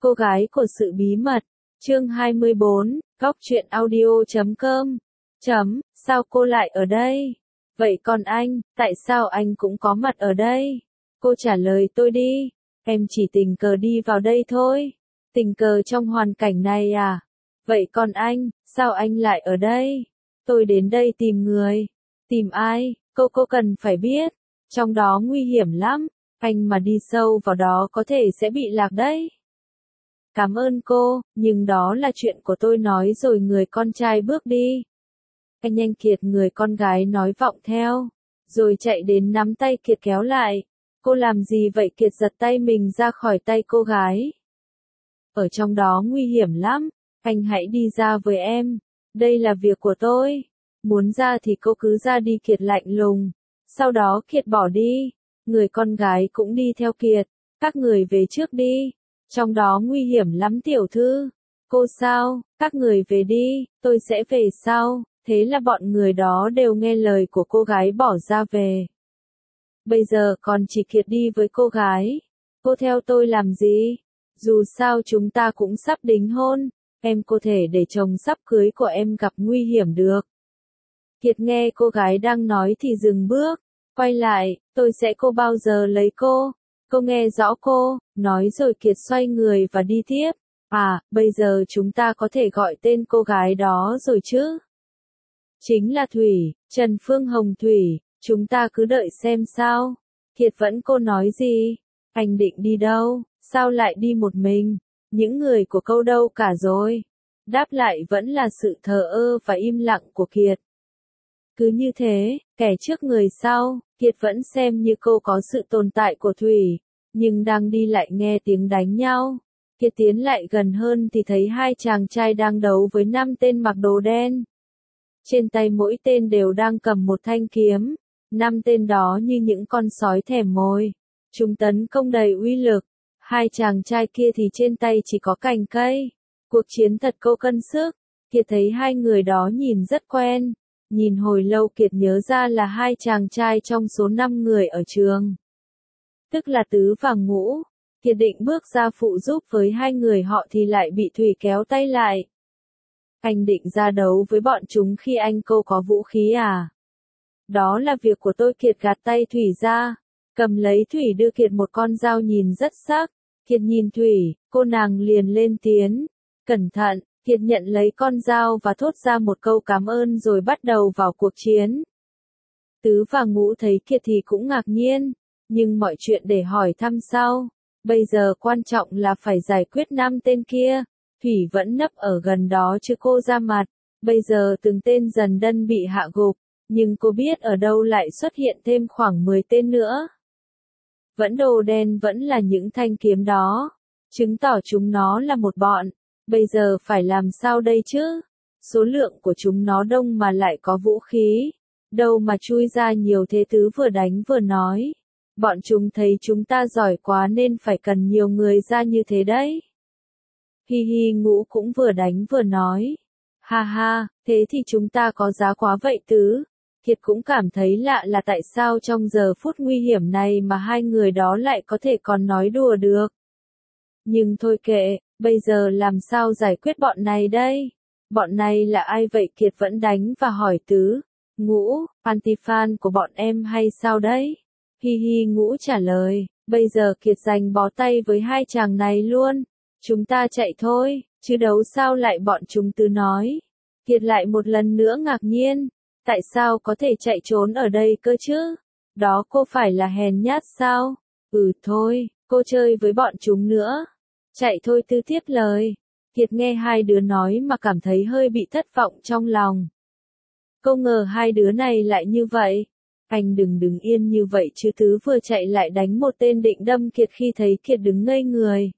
Cô gái của sự bí mật, chương 24, góc truyện audio.com. Sao cô lại ở đây? Vậy còn anh, tại sao anh cũng có mặt ở đây? Cô trả lời tôi đi, em chỉ tình cờ đi vào đây thôi. Tình cờ trong hoàn cảnh này à? Vậy còn anh, sao anh lại ở đây? Tôi đến đây tìm người. Tìm ai? Cô cần phải biết. Trong đó nguy hiểm lắm, anh mà đi sâu vào đó có thể sẽ bị lạc đấy. Cảm ơn cô, nhưng đó là chuyện của tôi nói rồi người con trai bước đi. Anh nhanh Kiệt người con gái nói vọng theo, rồi chạy đến nắm tay Kiệt kéo lại. Cô làm gì vậy? Kiệt giật tay mình ra khỏi tay cô gái. Ở trong đó nguy hiểm lắm, anh hãy đi ra với em, đây là việc của tôi. Muốn ra thì cô cứ ra đi, Kiệt lạnh lùng. Sau đó Kiệt bỏ đi, người con gái cũng đi theo Kiệt. Các người về trước đi, trong đó nguy hiểm lắm tiểu thư. Cô sao, các người về đi, tôi sẽ về sau. Thế là bọn người đó đều nghe lời của cô gái bỏ ra về. Bây giờ còn chỉ Kiệt đi với cô gái. Cô theo tôi làm gì? Dù sao chúng ta cũng sắp đính hôn, em có thể để chồng sắp cưới của em gặp nguy hiểm được. Kiệt nghe cô gái đang nói thì dừng bước, quay lại, tôi sẽ cô bao giờ lấy cô? Cô nghe rõ cô, nói rồi Kiệt xoay người và đi tiếp. À, bây giờ chúng ta có thể gọi tên cô gái đó rồi chứ? Chính là Thủy, Trần Phương Hồng Thủy, chúng ta cứ đợi xem sao. Kiệt vẫn cô nói gì? Anh định đi đâu? Sao lại đi một mình? Những người của câu đâu cả rồi? Đáp lại vẫn là sự thờ ơ và im lặng của Kiệt. Cứ như thế, kẻ trước người sau, Kiệt vẫn xem như cô có sự tồn tại của Thủy, nhưng đang đi lại nghe tiếng đánh nhau. Kiệt tiến lại gần hơn thì thấy hai chàng trai đang đấu với 5 tên mặc đồ đen. Trên tay mỗi tên đều đang cầm một thanh kiếm, 5 tên đó như những con sói thèm mồi. Chúng tấn công đầy uy lực, hai chàng trai kia thì trên tay chỉ có cành cây. Cuộc chiến thật cô cân sức, Kiệt thấy hai người đó nhìn rất quen. Nhìn hồi lâu Kiệt nhớ ra là hai chàng trai trong số 5 người ở trường. Tức là Tứ và Ngũ. Kiệt định bước ra phụ giúp với hai người họ thì lại bị Thủy kéo tay lại. Anh định ra đấu với bọn chúng khi anh cô có vũ khí à? Đó là việc của tôi. Kiệt gạt tay Thủy ra, cầm lấy Thủy đưa Kiệt một con dao nhìn rất sắc. Kiệt nhìn Thủy, cô nàng liền lên tiếng. Cẩn thận, Kiệt nhận lấy con dao và thốt ra một câu cảm ơn rồi bắt đầu vào cuộc chiến. Tứ và Ngũ thấy Kiệt thì cũng ngạc nhiên, nhưng mọi chuyện để hỏi thăm sau. Bây giờ quan trọng là phải giải quyết 5 tên kia. Thủy vẫn nấp ở gần đó chứ cô ra mặt. Bây giờ từng tên dần đân bị hạ gục, nhưng cô biết ở đâu lại xuất hiện thêm khoảng 10 tên nữa. Vẫn đồ đen vẫn là những thanh kiếm đó, chứng tỏ chúng nó là một bọn. Bây giờ phải làm sao đây chứ? Số lượng của chúng nó đông mà lại có vũ khí. Đâu mà chui ra nhiều thế? Tứ vừa đánh vừa nói. Bọn chúng thấy chúng ta giỏi quá nên phải cần nhiều người ra như thế đấy. Hi hi. Ngũ cũng vừa đánh vừa nói. Ha ha, thế thì chúng ta có giá quá vậy Tứ. Kiệt cũng cảm thấy lạ là tại sao trong giờ phút nguy hiểm này mà hai người đó lại có thể còn nói đùa được. Nhưng thôi kệ, bây giờ làm sao giải quyết bọn này đây? Bọn này là ai vậy? Kiệt vẫn đánh và hỏi Tứ. Ngũ, anti-fan của bọn em hay sao đấy? Hi hi. Ngũ trả lời, bây giờ Kiệt giành bó tay với hai chàng này luôn. Chúng ta chạy thôi, chứ đấu sao lại bọn chúng. Tứ nói. Kiệt lại một lần nữa ngạc nhiên. Tại sao có thể chạy trốn ở đây cơ chứ? Đó cô phải là hèn nhát sao? Thôi, cô chơi với bọn chúng nữa. Chạy thôi. Tứ tiếp lời. Kiệt nghe hai đứa nói mà cảm thấy hơi bị thất vọng trong lòng. Cô ngờ hai đứa này lại như vậy. Anh đừng đứng yên như vậy chứ. Tứ vừa chạy lại đánh một tên định đâm Kiệt khi thấy Kiệt đứng ngây người.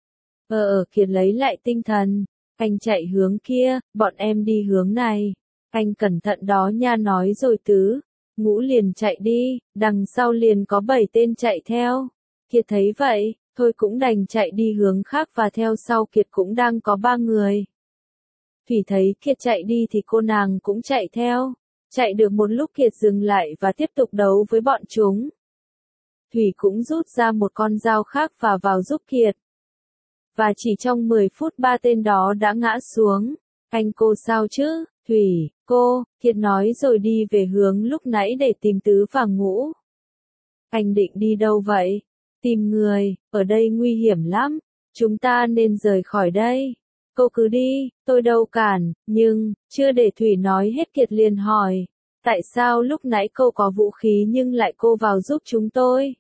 Kiệt lấy lại tinh thần. Anh chạy hướng kia, bọn em đi hướng này. Anh cẩn thận đó nha, nói rồi Tứ. Ngũ liền chạy đi, đằng sau liền có 7 tên chạy theo. Kiệt thấy vậy, thôi cũng đành chạy đi hướng khác và theo sau Kiệt cũng đang có 3 người. Thủy thấy Kiệt chạy đi thì cô nàng cũng chạy theo. Chạy được một lúc Kiệt dừng lại và tiếp tục đấu với bọn chúng. Thủy cũng rút ra một con dao khác và vào giúp Kiệt. và chỉ trong 10 phút ba tên đó đã ngã xuống. Anh cô sao chứ? Thủy, cô, Kiệt nói rồi đi về hướng lúc nãy để tìm Tứ và Ngũ. Anh định đi đâu vậy? Tìm người, ở đây nguy hiểm lắm, chúng ta nên rời khỏi đây. Cô cứ đi, tôi đâu cản, nhưng, chưa để Thủy nói hết Kiệt liền hỏi. Tại sao lúc nãy cô có vũ khí nhưng lại cô vào giúp chúng tôi?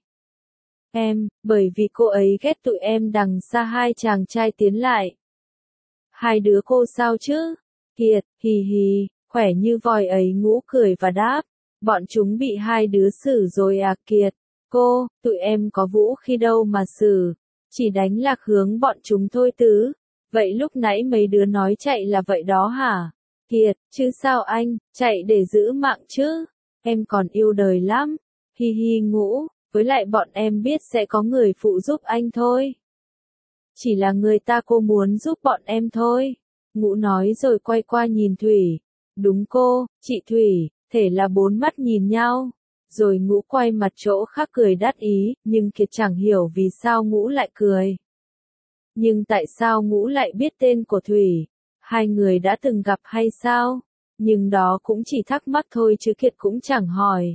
Bởi vì cô ấy ghét tụi em. Đằng xa hai chàng trai tiến lại. Hai đứa cô sao chứ? Kiệt, hì hì, khỏe như voi ấy. Ngũ cười và đáp. Bọn chúng bị hai đứa xử rồi à Kiệt. Cô, tụi em có vũ khí đâu mà xử. Chỉ đánh lạc hướng bọn chúng thôi Tứ. Vậy lúc nãy mấy đứa nói chạy là vậy đó hả? Kiệt, chứ sao anh, chạy để giữ mạng chứ. Em còn yêu đời lắm. Hi hi Ngũ, với lại bọn em biết sẽ có người phụ giúp anh thôi. Chỉ là người ta cô muốn giúp bọn em thôi. Ngũ nói rồi quay qua nhìn Thủy. Đúng cô, chị Thủy, thể là bốn mắt nhìn nhau. Rồi Ngũ quay mặt chỗ khác cười đắc ý, nhưng Kiệt chẳng hiểu vì sao Ngũ lại cười. Nhưng tại sao Ngũ lại biết tên của Thủy? Hai người đã từng gặp hay sao? Nhưng đó cũng chỉ thắc mắc thôi chứ Kiệt cũng chẳng hỏi.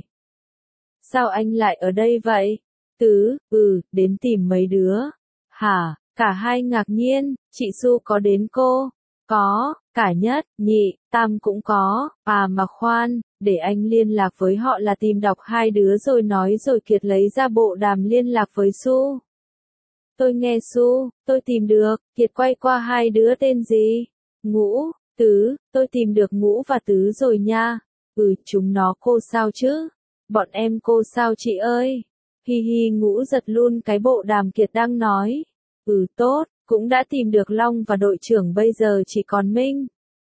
Sao anh lại ở đây vậy? Tứ, đến tìm mấy đứa. Hả? Cả hai ngạc nhiên, chị Su có đến cô? Có, cả Nhất, Nhị, Tam cũng có. À mà khoan, để anh liên lạc với họ là tìm đọc hai đứa rồi nói rồi Kiệt lấy ra bộ đàm liên lạc với Su. Tôi nghe Su, tôi tìm được. Kiệt quay qua hai đứa tên gì? Ngũ, Tứ, tôi tìm được Ngũ và Tứ rồi nha. Chúng nó cô sao chứ? Bọn em cô sao chị ơi? Hi hi Ngũ giật luôn cái bộ đàm Kiệt đang nói. Tốt, cũng đã tìm được Long và đội trưởng bây giờ chỉ còn Minh.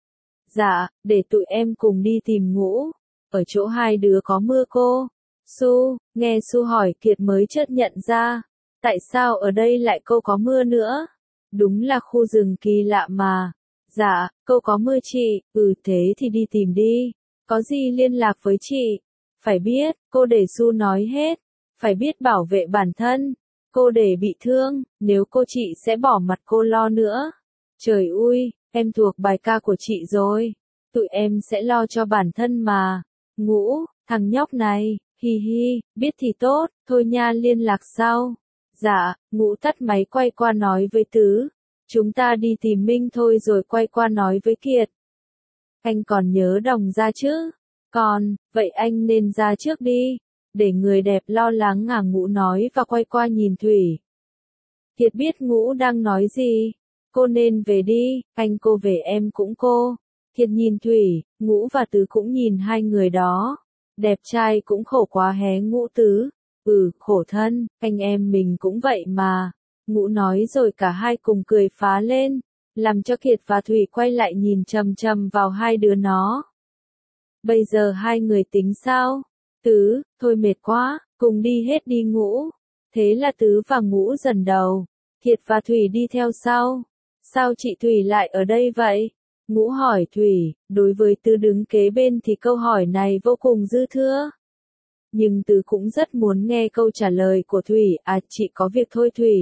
Dạ, để tụi em cùng đi tìm Ngũ. Ở chỗ hai đứa có mưa cô. Su, nghe Su hỏi Kiệt mới chợt nhận ra. Tại sao ở đây lại cô có mưa nữa? Đúng là khu rừng kỳ lạ mà. Dạ, cô có mưa chị. Thế thì đi tìm đi. Có gì liên lạc với chị? Phải biết, cô để Su nói hết. Phải biết bảo vệ bản thân. Cô để bị thương, nếu cô chị sẽ bỏ mặt cô lo nữa. Trời ui, em thuộc bài ca của chị rồi. Tụi em sẽ lo cho bản thân mà. Ngũ, thằng nhóc này, hi hi, biết thì tốt, thôi nha liên lạc sau. Dạ, Ngũ tắt máy quay qua nói với Tứ. Chúng ta đi tìm Minh thôi rồi quay qua nói với Kiệt. Anh còn nhớ Đồng ra chứ? Còn, vậy anh nên ra trước đi. Để người đẹp lo lắng à Ngũ nói và quay qua nhìn Thủy. Kiệt biết Ngũ đang nói gì. Cô nên về đi, anh cô về em cũng cô. Kiệt nhìn Thủy, Ngũ và Tứ cũng nhìn hai người đó. Đẹp trai cũng khổ quá hé Ngũ Tứ. Khổ thân, anh em mình cũng vậy mà. Ngũ nói rồi cả hai cùng cười phá lên. Làm cho Kiệt và Thủy quay lại nhìn chằm chằm vào hai đứa nó. Bây giờ hai người tính sao? Tứ, thôi mệt quá, cùng đi hết đi Ngũ. Thế là Tứ và Ngũ dần đầu. Kiệt và Thủy đi theo sau. Sao chị Thủy lại ở đây vậy? Ngũ hỏi Thủy, đối với Tứ đứng kế bên thì câu hỏi này vô cùng dư thừa. Nhưng Tứ cũng rất muốn nghe câu trả lời của Thủy. À chị có việc thôi Thủy.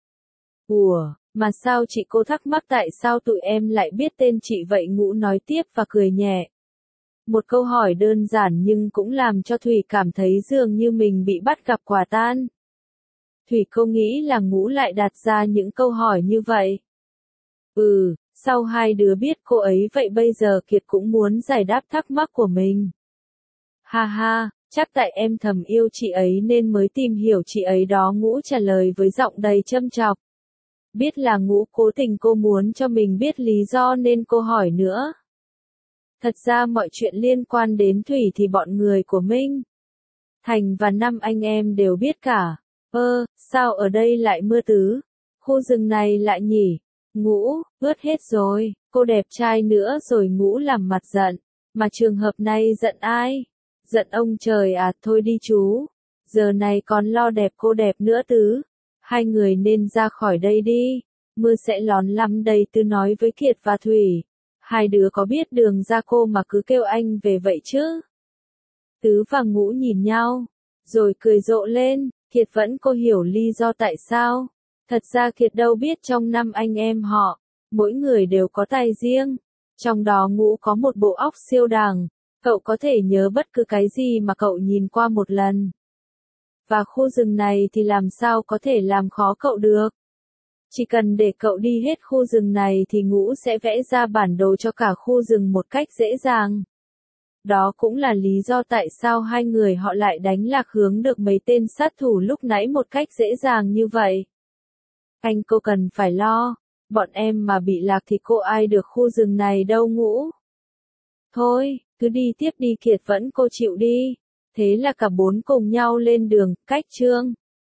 Mà sao chị cô thắc mắc tại sao tụi em lại biết tên chị vậy Ngũ nói tiếp và cười nhẹ. Một câu hỏi đơn giản nhưng cũng làm cho Thủy cảm thấy dường như mình bị bắt gặp quả tang. Thủy cô nghĩ là Ngũ lại đặt ra những câu hỏi như vậy. Sau hai đứa biết cô ấy vậy bây giờ Kiệt cũng muốn giải đáp thắc mắc của mình. Ha ha, chắc tại em thầm yêu chị ấy nên mới tìm hiểu chị ấy đó Ngũ trả lời với giọng đầy châm chọc. Biết là Ngũ cố tình cô muốn cho mình biết lý do nên cô hỏi nữa. Thật ra mọi chuyện liên quan đến Thủy thì bọn người của Minh, Thành và năm anh em đều biết cả. Sao ở đây lại mưa Tứ? Khu rừng này lại nhỉ? Ngũ, ướt hết rồi, cô đẹp trai nữa rồi Ngũ làm mặt giận. Mà trường hợp này giận ai? Giận ông trời à, thôi đi chú. Giờ này còn lo đẹp cô đẹp nữa Tứ. Hai người nên ra khỏi đây đi. Mưa sẽ lón lắm đây Tứ nói với Kiệt và Thủy. Hai đứa có biết đường ra cô mà cứ kêu anh về vậy chứ? Tứ và Ngũ nhìn nhau, rồi cười rộ lên. Kiệt vẫn cô hiểu lý do tại sao. Thật ra Kiệt đâu biết trong năm anh em họ, mỗi người đều có tài riêng. Trong đó Ngũ có một bộ óc siêu đẳng, cậu có thể nhớ bất cứ cái gì mà cậu nhìn qua một lần. Và khu rừng này thì làm sao có thể làm khó cậu được. Chỉ cần để cậu đi hết khu rừng này thì Ngũ sẽ vẽ ra bản đồ cho cả khu rừng một cách dễ dàng. Đó cũng là lý do tại sao hai người họ lại đánh lạc hướng được mấy tên sát thủ lúc nãy một cách dễ dàng như vậy. Anh cô cần phải lo, bọn em mà bị lạc thì cô ai được khu rừng này đâu Ngũ. Thôi, cứ đi tiếp đi Kiệt vẫn cô chịu đi. Thế là cả bốn cùng nhau lên đường, cách Trương.